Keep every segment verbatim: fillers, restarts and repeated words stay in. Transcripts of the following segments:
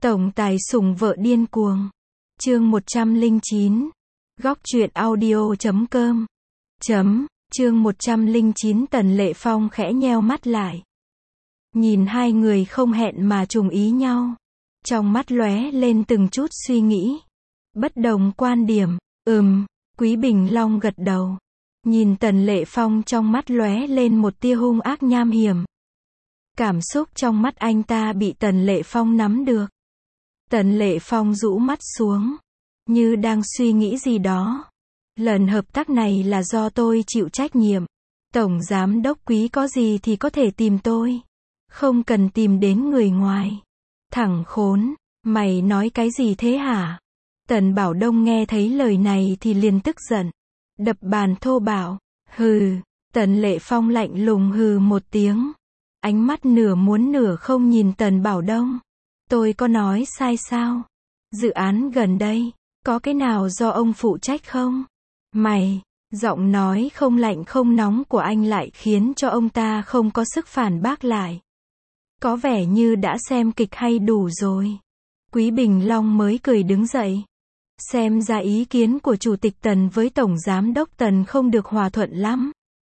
Tổng tài sủng vợ điên cuồng. Chương một trăm lẻ chín. Góc truyện audio chấm com. Chấm. Chương một trăm lẻ chín. Tần Lệ Phong khẽ nheo mắt lại. Nhìn hai người không hẹn mà trùng ý nhau. Trong mắt lóe lên từng chút suy nghĩ. Bất đồng quan điểm. Ừm. Quý Bình Long gật đầu. Nhìn Tần Lệ Phong trong mắt lóe lên một tia hung ác nham hiểm. Cảm xúc trong mắt anh ta bị Tần Lệ Phong nắm được. Tần Lệ Phong rũ mắt xuống, như đang suy nghĩ gì đó. Lần hợp tác này là do tôi chịu trách nhiệm. Tổng giám đốc Quý có gì thì có thể tìm tôi. Không cần tìm đến người ngoài. Thằng khốn, mày nói cái gì thế hả? Tần Bảo Đông nghe thấy lời này thì liền tức giận. Đập bàn thô bạo. Hừ. Tần Lệ Phong lạnh lùng hừ một tiếng. Ánh mắt nửa muốn nửa không nhìn Tần Bảo Đông. Tôi có nói sai sao? Dự án gần đây, có cái nào do ông phụ trách không? Mày, giọng nói không lạnh không nóng của anh lại khiến cho ông ta không có sức phản bác lại. Có vẻ như đã xem kịch hay đủ rồi. Quý Bình Long mới cười đứng dậy. Xem ra ý kiến của Chủ tịch Tần với Tổng Giám đốc Tần không được hòa thuận lắm.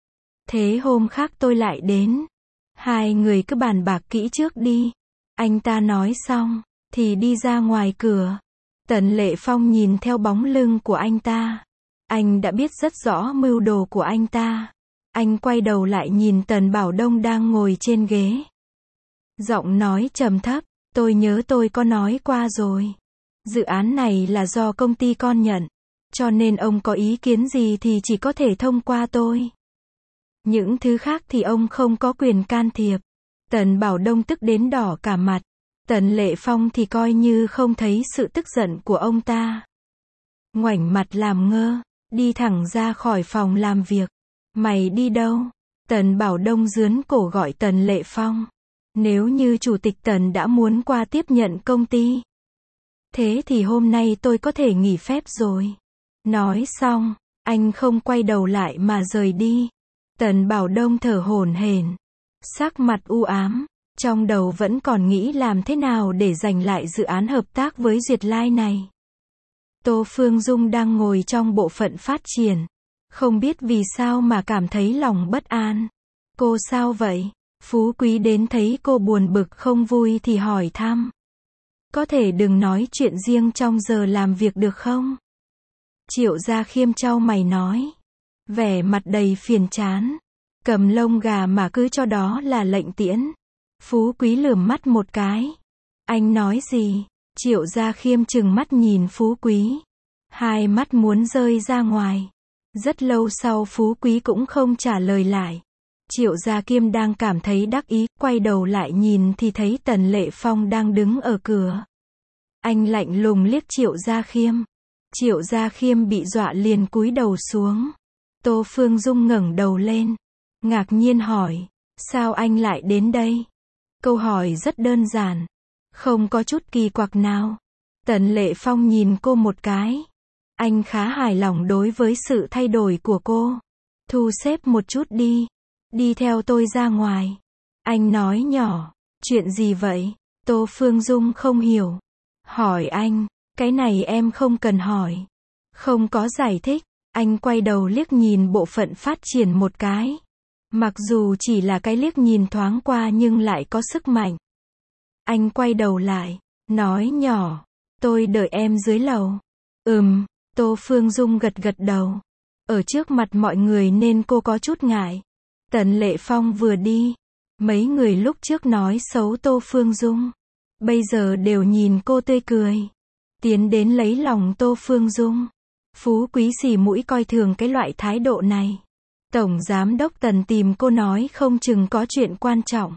Thế hôm khác tôi lại đến. Hai người cứ bàn bạc kỹ trước đi. Anh ta nói xong, thì đi ra ngoài cửa. Tần Lệ Phong nhìn theo bóng lưng của anh ta. Anh đã biết rất rõ mưu đồ của anh ta. Anh quay đầu lại nhìn Tần Bảo Đông đang ngồi trên ghế. Giọng nói trầm thấp, tôi nhớ tôi có nói qua rồi. Dự án này là do công ty con nhận. Cho nên ông có ý kiến gì thì chỉ có thể thông qua tôi. Những thứ khác thì ông không có quyền can thiệp. Tần Bảo Đông tức đến đỏ cả mặt. Tần Lệ Phong thì coi như không thấy sự tức giận của ông ta. Ngoảnh mặt làm ngơ, đi thẳng ra khỏi phòng làm việc. Mày đi đâu? Tần Bảo Đông giướn cổ gọi Tần Lệ Phong. Nếu như Chủ tịch Tần đã muốn qua tiếp nhận công ty. Thế thì hôm nay tôi có thể nghỉ phép rồi. Nói xong, anh không quay đầu lại mà rời đi. Tần Bảo Đông thở hổn hển. Sắc mặt u ám, trong đầu vẫn còn nghĩ làm thế nào để giành lại dự án hợp tác với Duyệt Lai này. Tô Phương Dung đang ngồi trong bộ phận phát triển. Không biết vì sao mà cảm thấy lòng bất an. Cô sao vậy? Phú Quý đến thấy cô buồn bực không vui thì hỏi thăm. Có thể đừng nói chuyện riêng trong giờ làm việc được không? Triệu Gia Khiêm chau mày nói. Vẻ mặt đầy phiền chán. Cầm lông gà mà cứ cho đó là lệnh tiễn. Phú Quý lườm mắt một cái. Anh nói gì? Triệu Gia Khiêm trừng mắt nhìn Phú Quý. Hai mắt muốn rơi ra ngoài. Rất lâu sau Phú Quý cũng không trả lời lại. Triệu Gia Khiêm đang cảm thấy đắc ý, quay đầu lại nhìn thì thấy Tần Lệ Phong đang đứng ở cửa. Anh lạnh lùng liếc Triệu Gia Khiêm. Triệu Gia Khiêm bị dọa liền cúi đầu xuống. Tô Phương Dung ngẩng đầu lên. Ngạc nhiên hỏi, sao anh lại đến đây? Câu hỏi rất đơn giản. Không có chút kỳ quặc nào. Tần Lệ Phong nhìn cô một cái. Anh khá hài lòng đối với sự thay đổi của cô. Thu xếp một chút đi. Đi theo tôi ra ngoài. Anh nói nhỏ. Chuyện gì vậy? Tô Phương Dung không hiểu. Hỏi anh. Cái này em không cần hỏi. Không có giải thích. Anh quay đầu liếc nhìn bộ phận phát triển một cái. Mặc dù chỉ là cái liếc nhìn thoáng qua nhưng lại có sức mạnh. Anh quay đầu lại. Nói nhỏ. Tôi đợi em dưới lầu. Ừm. Tô Phương Dung gật gật đầu. Ở trước mặt mọi người nên cô có chút ngại. Tần Lệ Phong vừa đi. Mấy người lúc trước nói xấu Tô Phương Dung. Bây giờ đều nhìn cô tươi cười. Tiến đến lấy lòng Tô Phương Dung. Phú Quý xì mũi coi thường cái loại thái độ này. Tổng Giám đốc Tần tìm cô nói không chừng có chuyện quan trọng.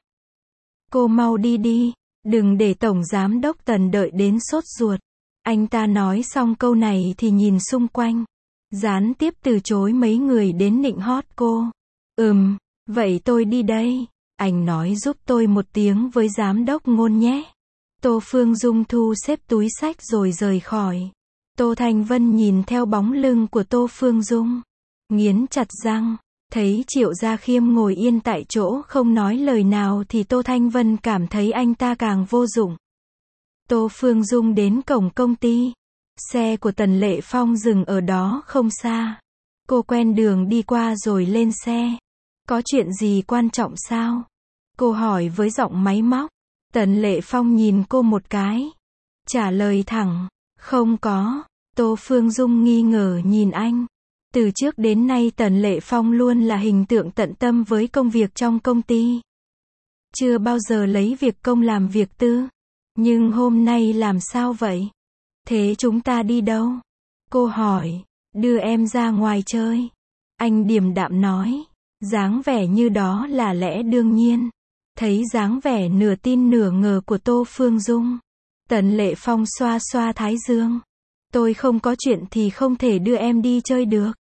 Cô mau đi đi. Đừng để Tổng Giám đốc Tần đợi đến sốt ruột. Anh ta nói xong câu này thì nhìn xung quanh. Gián tiếp từ chối mấy người đến nịnh hót cô. Ừm, vậy tôi đi đây. Anh nói giúp tôi một tiếng với Giám đốc Ngôn nhé. Tô Phương Dung thu xếp túi xách rồi rời khỏi. Tô Thanh Vân nhìn theo bóng lưng của Tô Phương Dung. Nghiến chặt răng. Thấy Triệu Gia Khiêm ngồi yên tại chỗ không nói lời nào thì Tô Thanh Vân cảm thấy anh ta càng vô dụng. Tô Phương Dung đến cổng công ty. Xe của Tần Lệ Phong dừng ở đó không xa. Cô quen đường đi qua rồi lên xe. Có chuyện gì quan trọng sao? Cô hỏi với giọng máy móc. Tần Lệ Phong nhìn cô một cái. Trả lời thẳng. Không có. Tô Phương Dung nghi ngờ nhìn anh. Từ trước đến nay Tần Lệ Phong luôn là hình tượng tận tâm với công việc trong công ty. Chưa bao giờ lấy việc công làm việc tư. Nhưng hôm nay làm sao vậy? Thế chúng ta đi đâu? Cô hỏi. Đưa em ra ngoài chơi. Anh điềm đạm nói. Dáng vẻ như đó là lẽ đương nhiên. Thấy dáng vẻ nửa tin nửa ngờ của Tô Phương Dung. Tần Lệ Phong xoa xoa thái dương. Tôi không có chuyện thì không thể đưa em đi chơi được.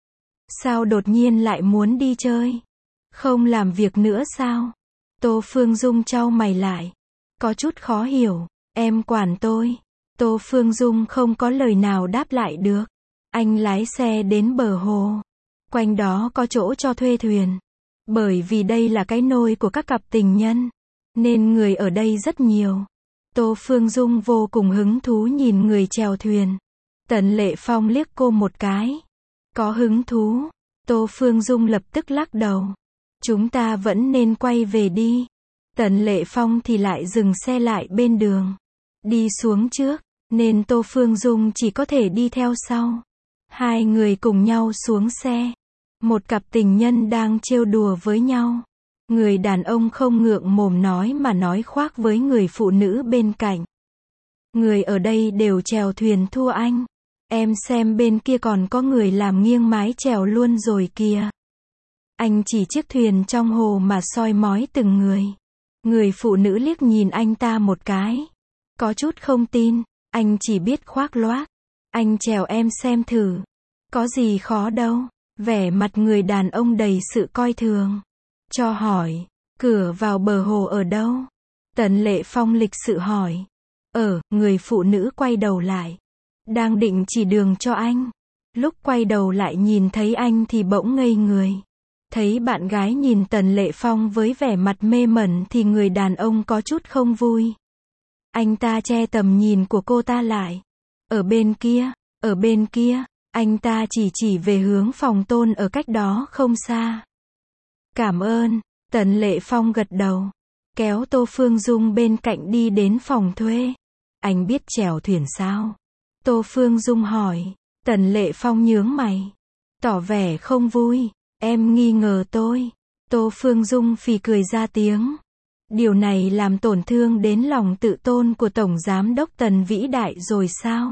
Sao đột nhiên lại muốn đi chơi? Không làm việc nữa sao? Tô Phương Dung chau mày lại. Có chút khó hiểu. Em quản tôi. Tô Phương Dung không có lời nào đáp lại được. Anh lái xe đến bờ hồ. Quanh đó có chỗ cho thuê thuyền. Bởi vì đây là cái nôi của các cặp tình nhân. Nên người ở đây rất nhiều. Tô Phương Dung vô cùng hứng thú nhìn người chèo thuyền. Tần Lệ Phong liếc cô một cái. Có hứng thú. Tô Phương Dung lập tức lắc đầu. Chúng ta vẫn nên quay về đi. Tần Lệ Phong thì lại dừng xe lại bên đường. Đi xuống trước. Nên Tô Phương Dung chỉ có thể đi theo sau. Hai người cùng nhau xuống xe. Một cặp tình nhân đang trêu đùa với nhau. Người đàn ông không ngượng mồm nói mà nói khoác với người phụ nữ bên cạnh. Người ở đây đều chèo thuyền thua anh. Em xem bên kia còn có người làm nghiêng mái chèo luôn rồi kìa. Anh chỉ chiếc thuyền trong hồ mà soi mói từng người. Người phụ nữ liếc nhìn anh ta một cái. Có chút không tin. Anh chỉ biết khoác loác. Anh chèo em xem thử. Có gì khó đâu. Vẻ mặt người đàn ông đầy sự coi thường. Cho hỏi. Cửa vào bờ hồ ở đâu? Tần Lệ Phong lịch sự hỏi. Ở, người phụ nữ quay đầu lại. Đang định chỉ đường cho anh. Lúc quay đầu lại nhìn thấy anh thì bỗng ngây người. Thấy bạn gái nhìn Tần Lệ Phong với vẻ mặt mê mẩn thì người đàn ông có chút không vui. Anh ta che tầm nhìn của cô ta lại. Ở bên kia, ở bên kia, anh ta chỉ chỉ về hướng phòng Tôn ở cách đó không xa. Cảm ơn, Tần Lệ Phong gật đầu. Kéo Tô Phương Dung bên cạnh đi đến phòng thuê. Anh biết chèo thuyền sao? Tô Phương Dung hỏi. Tần Lệ Phong nhướng mày. Tỏ vẻ không vui. Em nghi ngờ tôi. Tô Phương Dung phì cười ra tiếng. Điều này làm tổn thương đến lòng tự tôn của Tổng Giám đốc Tần vĩ đại rồi sao?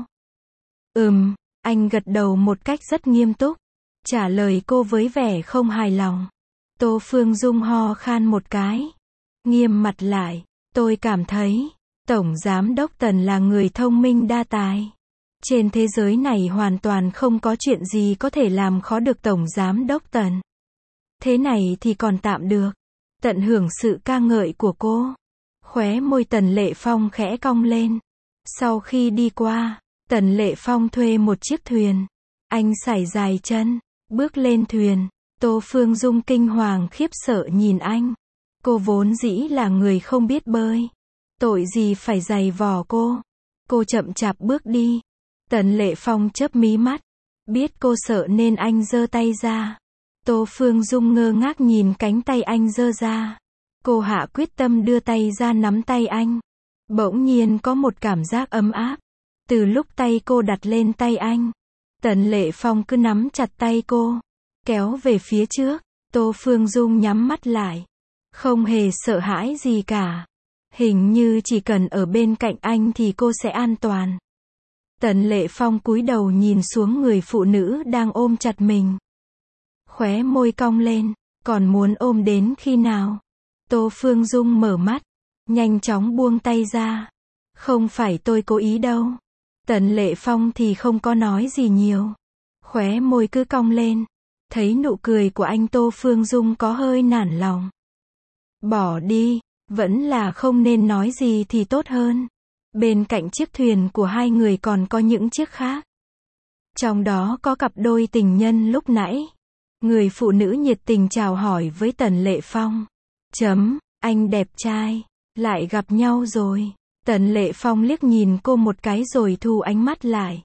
Ừm, anh gật đầu một cách rất nghiêm túc. Trả lời cô với vẻ không hài lòng. Tô Phương Dung ho khan một cái. Nghiêm mặt lại. Tôi cảm thấy, Tổng Giám đốc Tần là người thông minh đa tài. Trên thế giới này hoàn toàn không có chuyện gì có thể làm khó được Tổng Giám đốc Tần. Thế này thì còn tạm được. Tận hưởng sự ca ngợi của cô. Khóe môi Tần Lệ Phong khẽ cong lên. Sau khi đi qua, Tần Lệ Phong thuê một chiếc thuyền. Anh sải dài chân, bước lên thuyền. Tô Phương Dung kinh hoàng khiếp sợ nhìn anh. Cô vốn dĩ là người không biết bơi. Tội gì phải giày vò cô. Cô chậm chạp bước đi. Tần Lệ Phong chớp mí mắt. Biết cô sợ nên anh giơ tay ra. Tô Phương Dung ngơ ngác nhìn cánh tay anh giơ ra. Cô hạ quyết tâm đưa tay ra nắm tay anh. Bỗng nhiên có một cảm giác ấm áp. Từ lúc tay cô đặt lên tay anh, Tần Lệ Phong cứ nắm chặt tay cô, kéo về phía trước. Tô Phương Dung nhắm mắt lại. Không hề sợ hãi gì cả. Hình như chỉ cần ở bên cạnh anh thì cô sẽ an toàn. Tần Lệ Phong cúi đầu nhìn xuống người phụ nữ đang ôm chặt mình. Khóe môi cong lên, còn muốn ôm đến khi nào? Tô Phương Dung mở mắt, nhanh chóng buông tay ra. Không phải tôi cố ý đâu. Tần Lệ Phong thì không có nói gì nhiều. Khóe môi cứ cong lên. Thấy nụ cười của anh Tô Phương Dung có hơi nản lòng. Bỏ đi, vẫn là không nên nói gì thì tốt hơn. Bên cạnh chiếc thuyền của hai người còn có những chiếc khác. Trong đó có cặp đôi tình nhân lúc nãy. Người phụ nữ nhiệt tình chào hỏi với Tần Lệ Phong. Chấm, anh đẹp trai, lại gặp nhau rồi. Tần Lệ Phong liếc nhìn cô một cái rồi thu ánh mắt lại.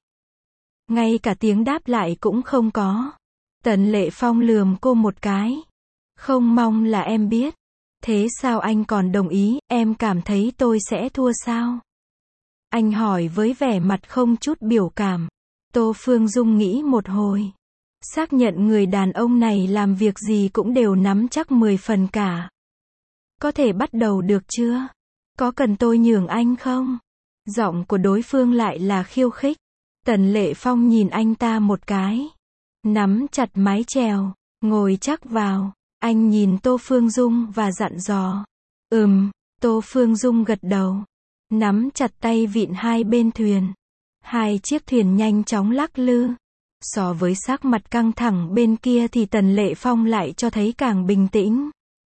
Ngay cả tiếng đáp lại cũng không có. Tần Lệ Phong lườm cô một cái. Không mong là em biết. Thế sao anh còn đồng ý, em cảm thấy tôi sẽ thua sao? Anh hỏi với vẻ mặt không chút biểu cảm. Tô Phương Dung nghĩ một hồi. Xác nhận người đàn ông này làm việc gì cũng đều nắm chắc mười phần cả. Có thể bắt đầu được chưa? Có cần tôi nhường anh không? Giọng của đối phương lại là khiêu khích. Tần Lệ Phong nhìn anh ta một cái. Nắm chặt mái chèo, ngồi chắc vào. Anh nhìn Tô Phương Dung và dặn dò. Ừm, Tô Phương Dung gật đầu. Nắm chặt tay vịn hai bên thuyền. Hai chiếc thuyền nhanh chóng lắc lư. So với sắc mặt căng thẳng bên kia thì Tần Lệ Phong lại cho thấy càng bình tĩnh.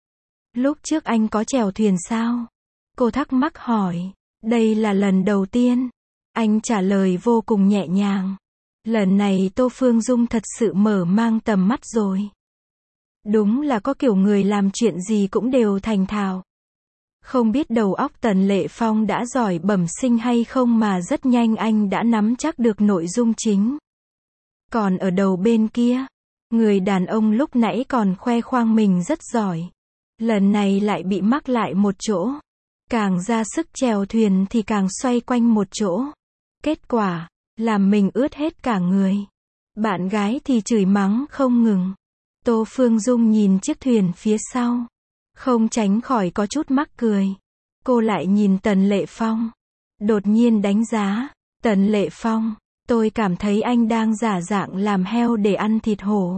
Lúc trước anh có chèo thuyền sao? Cô thắc mắc hỏi. Đây là lần đầu tiên. Anh trả lời vô cùng nhẹ nhàng. Lần này Tô Phương Dung thật sự mở mang tầm mắt rồi. Đúng là có kiểu người làm chuyện gì cũng đều thành thạo. Không biết đầu óc Tần Lệ Phong đã giỏi bẩm sinh hay không mà rất nhanh anh đã nắm chắc được nội dung chính. Còn ở đầu bên kia, người đàn ông lúc nãy còn khoe khoang mình rất giỏi. Lần này lại bị mắc lại một chỗ. Càng ra sức chèo thuyền thì càng xoay quanh một chỗ. Kết quả, làm mình ướt hết cả người. Bạn gái thì chửi mắng không ngừng. Tô Phương Dung nhìn chiếc thuyền phía sau. Không tránh khỏi có chút mắc cười. Cô lại nhìn Tần Lệ Phong. Đột nhiên đánh giá. Tần Lệ Phong, tôi cảm thấy anh đang giả dạng làm heo để ăn thịt hổ.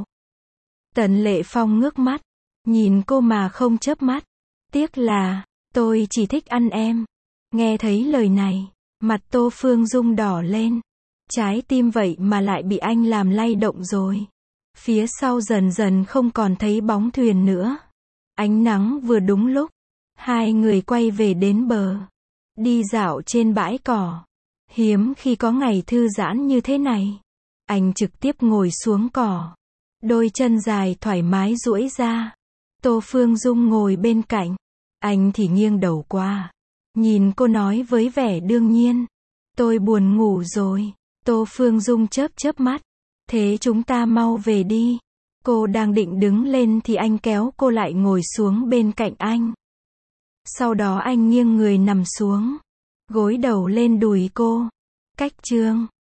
Tần Lệ Phong ngước mắt. Nhìn cô mà không chớp mắt. Tiếc là, tôi chỉ thích ăn em. Nghe thấy lời này, mặt Tô Phương Dung đỏ lên. Trái tim vậy mà lại bị anh làm lay động rồi. Phía sau dần dần không còn thấy bóng thuyền nữa. Ánh nắng vừa đúng lúc. Hai người quay về đến bờ. Đi dạo trên bãi cỏ. Hiếm khi có ngày thư giãn như thế này. Anh trực tiếp ngồi xuống cỏ. Đôi chân dài thoải mái duỗi ra. Tô Phương Dung ngồi bên cạnh. Anh thì nghiêng đầu qua. Nhìn cô nói với vẻ đương nhiên. Tôi buồn ngủ rồi. Tô Phương Dung chớp chớp mắt. Thế chúng ta mau về đi. Cô đang định đứng lên thì anh kéo cô lại ngồi xuống bên cạnh anh. Sau đó anh nghiêng người nằm xuống. Gối đầu lên đùi cô. Cách chương